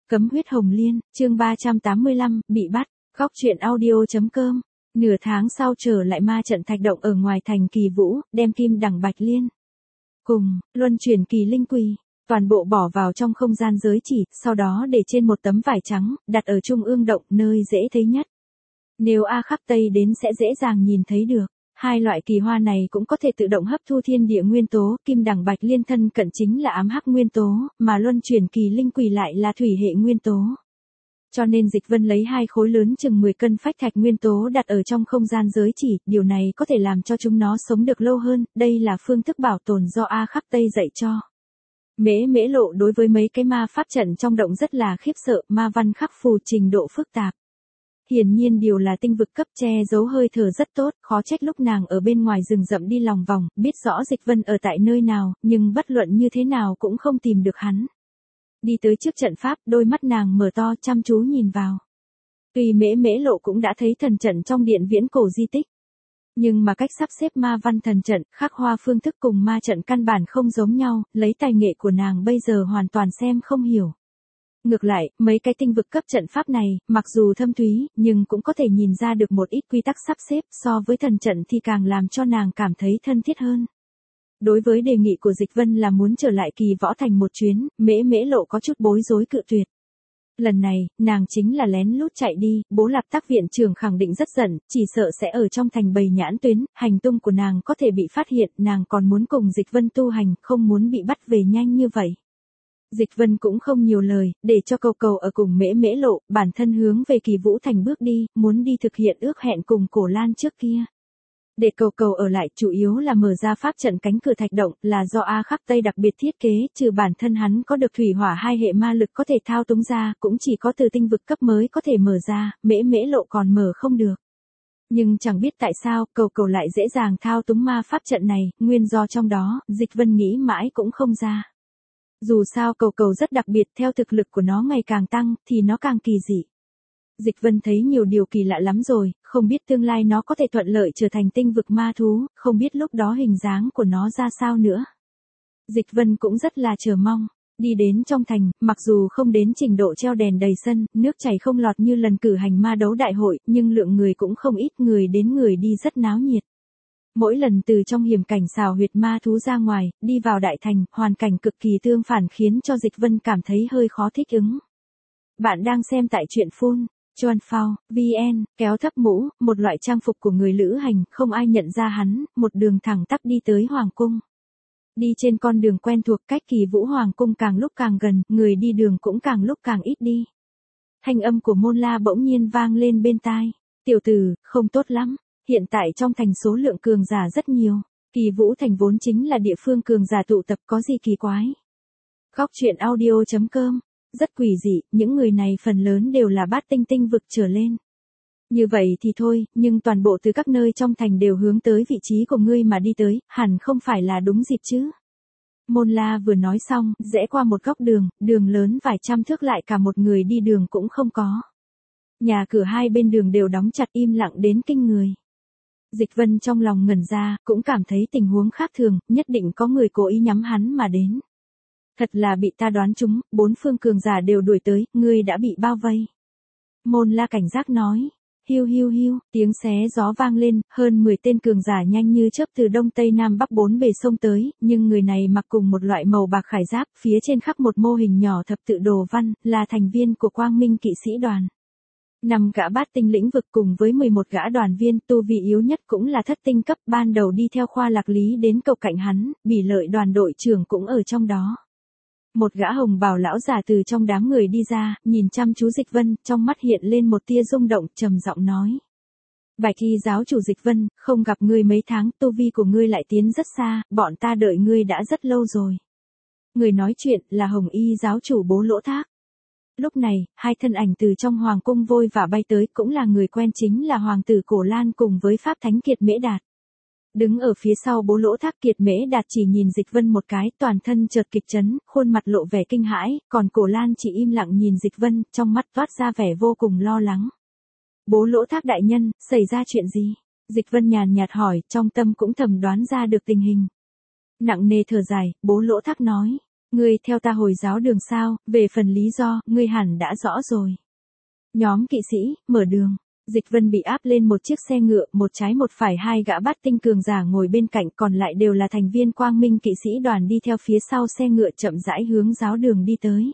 Cấm huyết hồng liên, chương 385, bị bắt, góc truyện audio.com. Nửa tháng sau trở lại ma trận thạch động ở ngoài thành Kỳ Vũ, đem kim đằng bạch liên cùng luân chuyển kỳ linh quỳ, toàn bộ bỏ vào trong không gian giới chỉ, sau đó để trên một tấm vải trắng, đặt ở trung ương động, nơi dễ thấy nhất. Nếu A Khắc Tây đến sẽ dễ dàng nhìn thấy được. Hai loại kỳ hoa này cũng có thể tự động hấp thu thiên địa nguyên tố, kim đằng bạch liên thân cận chính là ám hắc nguyên tố, mà luân chuyển kỳ linh quỳ lại là thủy hệ nguyên tố. Cho nên Dịch Vân lấy hai khối lớn chừng 10 cân phách thạch nguyên tố đặt ở trong không gian giới chỉ, điều này có thể làm cho chúng nó sống được lâu hơn, đây là phương thức bảo tồn do A Khắc Tây dạy cho. Mễ Lộ đối với mấy cái ma pháp trận trong động rất là khiếp sợ, ma văn khắc phù trình độ phức tạp. Hiển nhiên điều là tinh vực cấp, che giấu hơi thở rất tốt, khó trách lúc nàng ở bên ngoài rừng rậm đi lòng vòng, biết rõ Dịch Vân ở tại nơi nào, nhưng bất luận như thế nào cũng không tìm được hắn. Đi tới trước trận pháp, đôi mắt nàng mở to chăm chú nhìn vào. Tuy Mễ Lộ cũng đã thấy thần trận trong điện viễn cổ di tích, nhưng mà cách sắp xếp ma văn thần trận, khắc hoa phương thức cùng ma trận căn bản không giống nhau, lấy tài nghệ của nàng bây giờ hoàn toàn xem không hiểu. Ngược lại, mấy cái tinh vực cấp trận pháp này, mặc dù thâm thúy, nhưng cũng có thể nhìn ra được một ít quy tắc sắp xếp, so với thần trận thì càng làm cho nàng cảm thấy thân thiết hơn. Đối với đề nghị của Dịch Vân là muốn trở lại Kỳ Võ Thành một chuyến, Mễ Lộ có chút bối rối cự tuyệt. Lần này, nàng chính là lén lút chạy đi, Bố Lạp Tác viện trưởng khẳng định rất giận, chỉ sợ sẽ ở trong thành bày nhãn tuyến, hành tung của nàng có thể bị phát hiện, nàng còn muốn cùng Dịch Vân tu hành, không muốn bị bắt về nhanh như vậy. Dịch Vân cũng không nhiều lời, để cho Cầu ở cùng Mễ Lộ, bản thân hướng về Kỳ Vũ Thành bước đi, muốn đi thực hiện ước hẹn cùng Cổ Lan trước kia. Để Cầu ở lại chủ yếu là mở ra pháp trận cánh cửa thạch động, là do A Khắc Tây đặc biệt thiết kế, trừ bản thân hắn có được thủy hỏa hai hệ ma lực có thể thao túng ra, cũng chỉ có từ tinh vực cấp mới có thể mở ra, Mễ Lộ còn mở không được. Nhưng chẳng biết tại sao, Cầu lại dễ dàng thao túng ma pháp trận này, nguyên do trong đó, Dịch Vân nghĩ mãi cũng không ra. Dù sao Cầu rất đặc biệt, theo thực lực của nó ngày càng tăng, thì nó càng kỳ dị. Dịch Vân thấy nhiều điều kỳ lạ lắm rồi, không biết tương lai nó có thể thuận lợi trở thành tinh vực ma thú, không biết lúc đó hình dáng của nó ra sao nữa. Dịch Vân cũng rất là chờ mong. Đi đến trong thành, mặc dù không đến trình độ treo đèn đầy sân, nước chảy không lọt như lần cử hành ma đấu đại hội, nhưng lượng người cũng không ít, người đến người đi rất náo nhiệt. Mỗi lần từ trong hiểm cảnh xào huyệt ma thú ra ngoài, đi vào đại thành, hoàn cảnh cực kỳ tương phản khiến cho Dịch Vân cảm thấy hơi khó thích ứng. Bạn đang xem tại truyện Phun, Chuan Phao, VN, kéo thấp mũ, một loại trang phục của người lữ hành, không ai nhận ra hắn, một đường thẳng tắp đi tới Hoàng Cung. Đi trên con đường quen thuộc cách Kỳ Vũ Hoàng Cung càng lúc càng gần, người đi đường cũng càng lúc càng ít đi. Thanh âm của Môn La bỗng nhiên vang lên bên tai. Tiểu tử, không tốt lắm. Hiện tại trong thành số lượng cường giả rất nhiều. Kỳ Vũ Thành vốn chính là địa phương cường giả tụ tập, có gì kỳ quái. Góc truyện audio.com. Rất quỷ dị, những người này phần lớn đều là bát tinh vực trở lên. Như vậy thì thôi, nhưng toàn bộ từ các nơi trong thành đều hướng tới vị trí của ngươi mà đi tới, hẳn không phải là đúng dịp chứ. Môn La vừa nói xong, rẽ qua một góc đường, đường lớn vài trăm thước lại cả một người đi đường cũng không có. Nhà cửa hai bên đường đều đóng chặt im lặng đến kinh người. Dịch Vân trong lòng ngẩn ra, cũng cảm thấy tình huống khác thường, nhất định có người cố ý nhắm hắn mà đến. Thật là bị ta đoán trúng, bốn phương cường giả đều đuổi tới, ngươi đã bị bao vây. Môn La cảnh giác nói, hiu, tiếng xé gió vang lên, hơn 10 tên cường giả nhanh như chớp từ đông tây nam bắc bốn bề sông tới, nhưng người này mặc cùng một loại màu bạc khải giáp, phía trên khắc một mô hình nhỏ thập tự đồ văn, là thành viên của Quang Minh kỵ sĩ đoàn. 5 gã bát tinh lĩnh vực cùng với 11 gã đoàn viên, tu vi yếu nhất cũng là thất tinh cấp, ban đầu đi theo khoa lạc lý đến cầu cạnh hắn, Bỉ Lợi đoàn đội trưởng cũng ở trong đó. Một gã hồng bào lão già từ trong đám người đi ra, nhìn chăm chú Dịch Vân, trong mắt hiện lên một tia rung động, trầm giọng nói. Bạch Y giáo chủ Dịch Vân, không gặp ngươi mấy tháng, tu vi của ngươi lại tiến rất xa, bọn ta đợi ngươi đã rất lâu rồi. Người nói chuyện là Hồng Y giáo chủ Bố Lỗ Thác. Lúc này, hai thân ảnh từ trong hoàng cung vội vã bay tới, cũng là người quen, chính là hoàng tử Cổ Lan cùng với pháp thánh Kiệt Mễ Đạt. Đứng ở phía sau Bố Lỗ Thác, Kiệt Mễ Đạt chỉ nhìn Dịch Vân một cái, toàn thân chợt kịch chấn, khuôn mặt lộ vẻ kinh hãi, còn Cổ Lan chỉ im lặng nhìn Dịch Vân, trong mắt toát ra vẻ vô cùng lo lắng. Bố Lỗ Thác đại nhân, xảy ra chuyện gì? Dịch Vân nhàn nhạt hỏi, trong tâm cũng thầm đoán ra được tình hình. Nặng nề thở dài, Bố Lỗ Thác nói, Ngươi theo ta hồi giáo đường sao, về phần lý do, ngươi hẳn đã rõ rồi. Nhóm kỵ sĩ, mở đường. Dịch Vân bị áp lên một chiếc xe ngựa, một trái một phải hai gã bát tinh cường giả ngồi bên cạnh, còn lại đều là thành viên Quang Minh kỵ sĩ đoàn đi theo phía sau xe ngựa chậm rãi hướng giáo đường đi tới.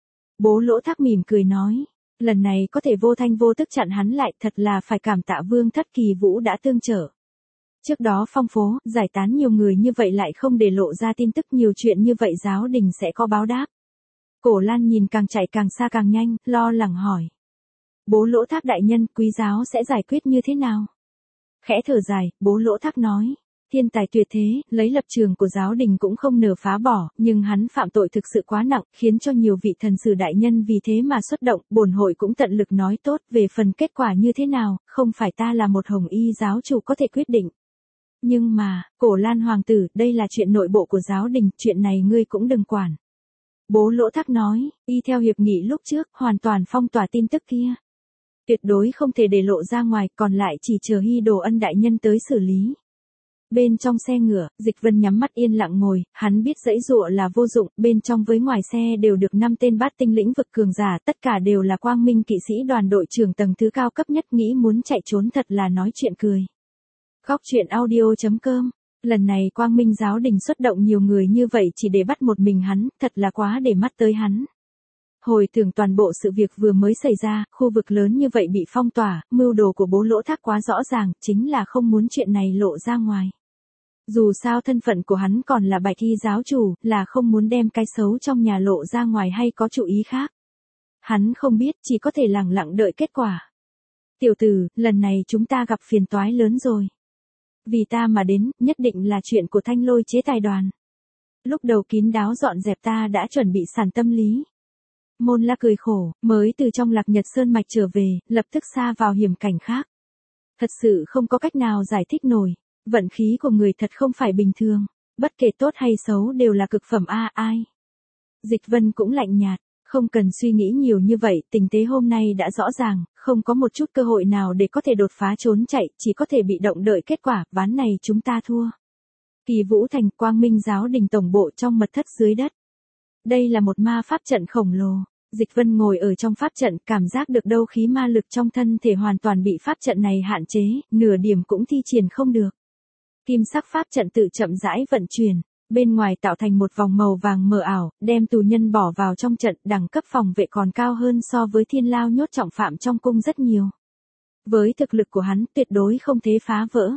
Bố Lỗ Thác mỉm cười nói, lần này có thể vô thanh vô tức chặn hắn lại, thật là phải cảm tạ Vương Thất Kỳ Vũ đã tương trợ. Trước đó phong phố, giải tán nhiều người như vậy lại không để lộ ra tin tức, nhiều chuyện như vậy giáo đình sẽ có báo đáp. Cổ Lan nhìn càng chạy càng xa càng nhanh, lo lắng hỏi. Bố Lỗ Thác đại nhân, quý giáo sẽ giải quyết như thế nào? Khẽ thở dài, Bố Lỗ Thác nói, thiên tài tuyệt thế, lấy lập trường của giáo đình cũng không nỡ phá bỏ, nhưng hắn phạm tội thực sự quá nặng, khiến cho nhiều vị thần sử đại nhân vì thế mà xuất động, bổn hội cũng tận lực nói tốt, về phần kết quả như thế nào, không phải ta là một hồng y giáo chủ có thể quyết định. Nhưng mà, Cổ Lan hoàng tử, đây là chuyện nội bộ của giáo đình, chuyện này ngươi cũng đừng quản. Bố Lỗ Thác nói, y theo hiệp nghị lúc trước, hoàn toàn phong tỏa tin tức kia. Tuyệt đối không thể để lộ ra ngoài, còn lại chỉ chờ Hy Đồ Ân đại nhân tới xử lý. Bên trong xe ngựa, Dịch Vân nhắm mắt yên lặng ngồi, hắn biết giãy giụa là vô dụng, bên trong với ngoài xe đều được 5 tên bát tinh lĩnh vực cường giả, tất cả đều là Quang Minh kỵ sĩ đoàn đội trưởng tầng thứ cao cấp nhất, nghĩ muốn chạy trốn thật là nói chuyện cười. Góc truyện audio.com. Lần này Quang Minh giáo đình xuất động nhiều người như vậy chỉ để bắt một mình hắn, thật là quá để mắt tới hắn. Hồi tưởng toàn bộ sự việc vừa mới xảy ra, khu vực lớn như vậy bị phong tỏa, mưu đồ của Bố Lỗ Thác quá rõ ràng, chính là không muốn chuyện này lộ ra ngoài. Dù sao thân phận của hắn còn là Bạch Y giáo chủ, là không muốn đem cái xấu trong nhà lộ ra ngoài hay có chủ ý khác. Hắn không biết, chỉ có thể lẳng lặng đợi kết quả. Tiểu tử, lần này chúng ta gặp phiền toái lớn rồi. Vì ta mà đến, nhất định là chuyện của Thanh Lôi chế tài đoàn. Lúc đầu kín đáo dọn dẹp ta đã chuẩn bị sẵn tâm lý. Môn La cười khổ, mới từ trong Lạc Nhật Sơn mạch trở về, lập tức sa vào hiểm cảnh khác. Thật sự không có cách nào giải thích nổi, vận khí của người thật không phải bình thường, bất kể tốt hay xấu đều là cực phẩm ai. Dịch Vân cũng lạnh nhạt, không cần suy nghĩ nhiều như vậy, tình thế hôm nay đã rõ ràng, không có một chút cơ hội nào để có thể đột phá trốn chạy, chỉ có thể bị động đợi kết quả, ván này chúng ta thua. Kỳ Vũ Thành, Quang Minh giáo đình tổng bộ trong mật thất dưới đất. Đây là một ma pháp trận khổng lồ. Dịch Vân ngồi ở trong pháp trận, cảm giác được đâu khí ma lực trong thân thể hoàn toàn bị pháp trận này hạn chế, nửa điểm cũng thi triển không được. Kim sắc pháp trận tự chậm rãi vận chuyển, bên ngoài tạo thành một vòng màu vàng mờ ảo, đem tù nhân bỏ vào trong trận, đẳng cấp phòng vệ còn cao hơn so với Thiên Lao nhốt trọng phạm trong cung rất nhiều. Với thực lực của hắn, tuyệt đối không thể phá vỡ.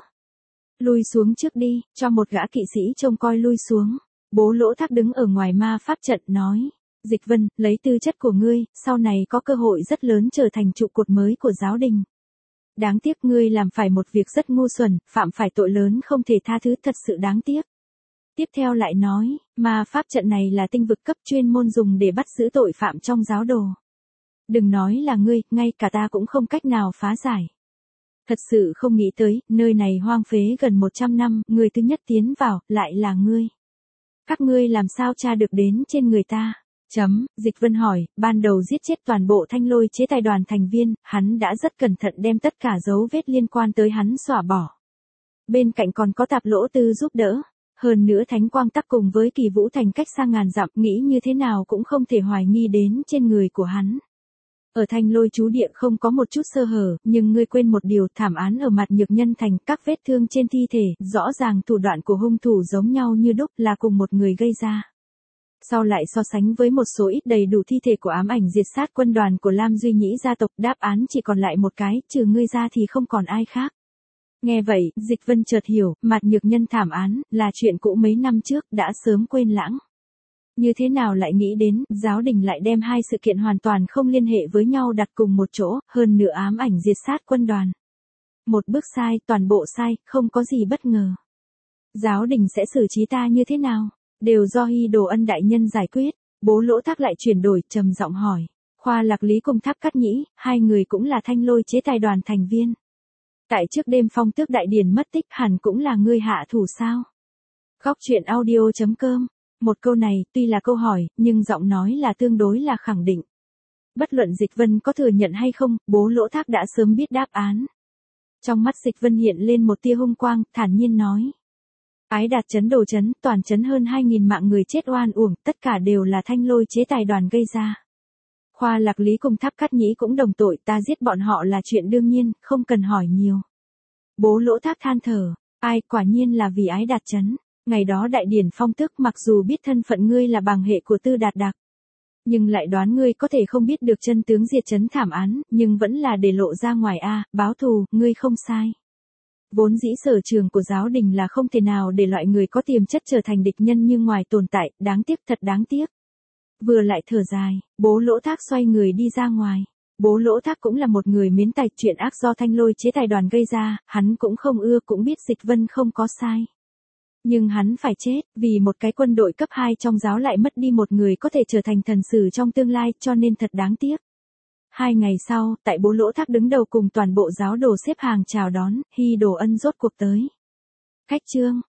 Lui xuống trước đi, cho một gã kỵ sĩ trông coi lui xuống. Bố Lỗ Thác đứng ở ngoài ma pháp trận nói, Dịch Vân, lấy tư chất của ngươi, sau này có cơ hội rất lớn trở thành trụ cột mới của giáo đình. Đáng tiếc ngươi làm phải một việc rất ngu xuẩn, phạm phải tội lớn không thể tha thứ, thật sự đáng tiếc. Tiếp theo lại nói, ma pháp trận này là tinh vực cấp chuyên môn dùng để bắt giữ tội phạm trong giáo đồ. Đừng nói là ngươi, ngay cả ta cũng không cách nào phá giải. Thật sự không nghĩ tới, nơi này hoang phế gần 100 năm, người thứ nhất tiến vào, lại là ngươi. Các ngươi làm sao tra được đến trên người ta? Dịch Vân hỏi, ban đầu giết chết toàn bộ Thanh Lôi chế tài đoàn thành viên, hắn đã rất cẩn thận đem tất cả dấu vết liên quan tới hắn xóa bỏ. Bên cạnh còn có Tạp Lỗ Tư giúp đỡ. Hơn nữa Thánh Quang Tắc cùng với Kỳ Vũ Thành cách xa ngàn dặm, nghĩ như thế nào cũng không thể hoài nghi đến trên người của hắn. Ở Thanh Lôi chú địa không có một chút sơ hở, nhưng ngươi quên một điều, thảm án ở Mặt Nhược Nhân Thành, các vết thương trên thi thể, rõ ràng thủ đoạn của hung thủ giống nhau như đúc, là cùng một người gây ra. Sau lại so sánh với một số ít đầy đủ thi thể của ám ảnh diệt sát quân đoàn của Lam Duy Nhĩ gia tộc, đáp án chỉ còn lại một cái, trừ ngươi ra thì không còn ai khác. Nghe vậy, Dịch Vân chợt hiểu, Mặt Nhược Nhân thảm án, là chuyện cũ mấy năm trước, đã sớm quên lãng. Như thế nào lại nghĩ đến, giáo đình lại đem hai sự kiện hoàn toàn không liên hệ với nhau đặt cùng một chỗ, hơn nữa ám ảnh diệt sát quân đoàn. Một bước sai, toàn bộ sai, không có gì bất ngờ. Giáo đình sẽ xử trí ta như thế nào? Đều do Hy Đồ Ân đại nhân giải quyết. Bố Lỗ Thác lại chuyển đổi, trầm giọng hỏi. Khoa Lạc Lý cùng Tháp Cát Nhĩ, hai người cũng là Thanh Lôi chế tài đoàn thành viên. Tại trước đêm Phong Tước đại điển mất tích, hẳn cũng là ngươi hạ thủ sao? Góc truyện audio.com. Một câu này, tuy là câu hỏi, nhưng giọng nói là tương đối là khẳng định. Bất luận Dịch Vân có thừa nhận hay không, Bố Lỗ Thác đã sớm biết đáp án. Trong mắt Dịch Vân hiện lên một tia hung quang, thản nhiên nói. Ái Đạt chấn đồ chấn, toàn chấn hơn 2.000 mạng người chết oan uổng, tất cả đều là Thanh Lôi chế tài đoàn gây ra. Khoa Lạc Lý cùng Tháp Cát Nhĩ cũng đồng tội, ta giết bọn họ là chuyện đương nhiên, không cần hỏi nhiều. Bố Lỗ Thác than thở, ai, quả nhiên là vì Ái Đạt chấn. Ngày đó đại điển phong tước mặc dù biết thân phận ngươi là bằng hệ của Tư Đạt Đạc, nhưng lại đoán ngươi có thể không biết được chân tướng diệt chấn thảm án, nhưng vẫn là để lộ ra ngoài báo thù, ngươi không sai. Vốn dĩ sở trường của giáo đình là không thể nào để loại người có tiềm chất trở thành địch nhân như ngoài tồn tại, đáng tiếc thật đáng tiếc. Vừa lại thở dài, bố Lỗ Thác xoay người đi ra ngoài. Bố Lỗ Thác cũng là một người miến tài, chuyện ác do Thanh Lôi chế tài đoàn gây ra, hắn cũng không ưa, cũng biết Dịch Vân không có sai. Nhưng hắn phải chết, vì một cái quân đội cấp 2 trong giáo lại mất đi một người có thể trở thành thần sử trong tương lai, cho nên thật đáng tiếc. 2 ngày sau, tại bố Lỗ Thác đứng đầu cùng toàn bộ giáo đồ xếp hàng chào đón, Hy Đồ Ân rốt cuộc tới. Khách trương,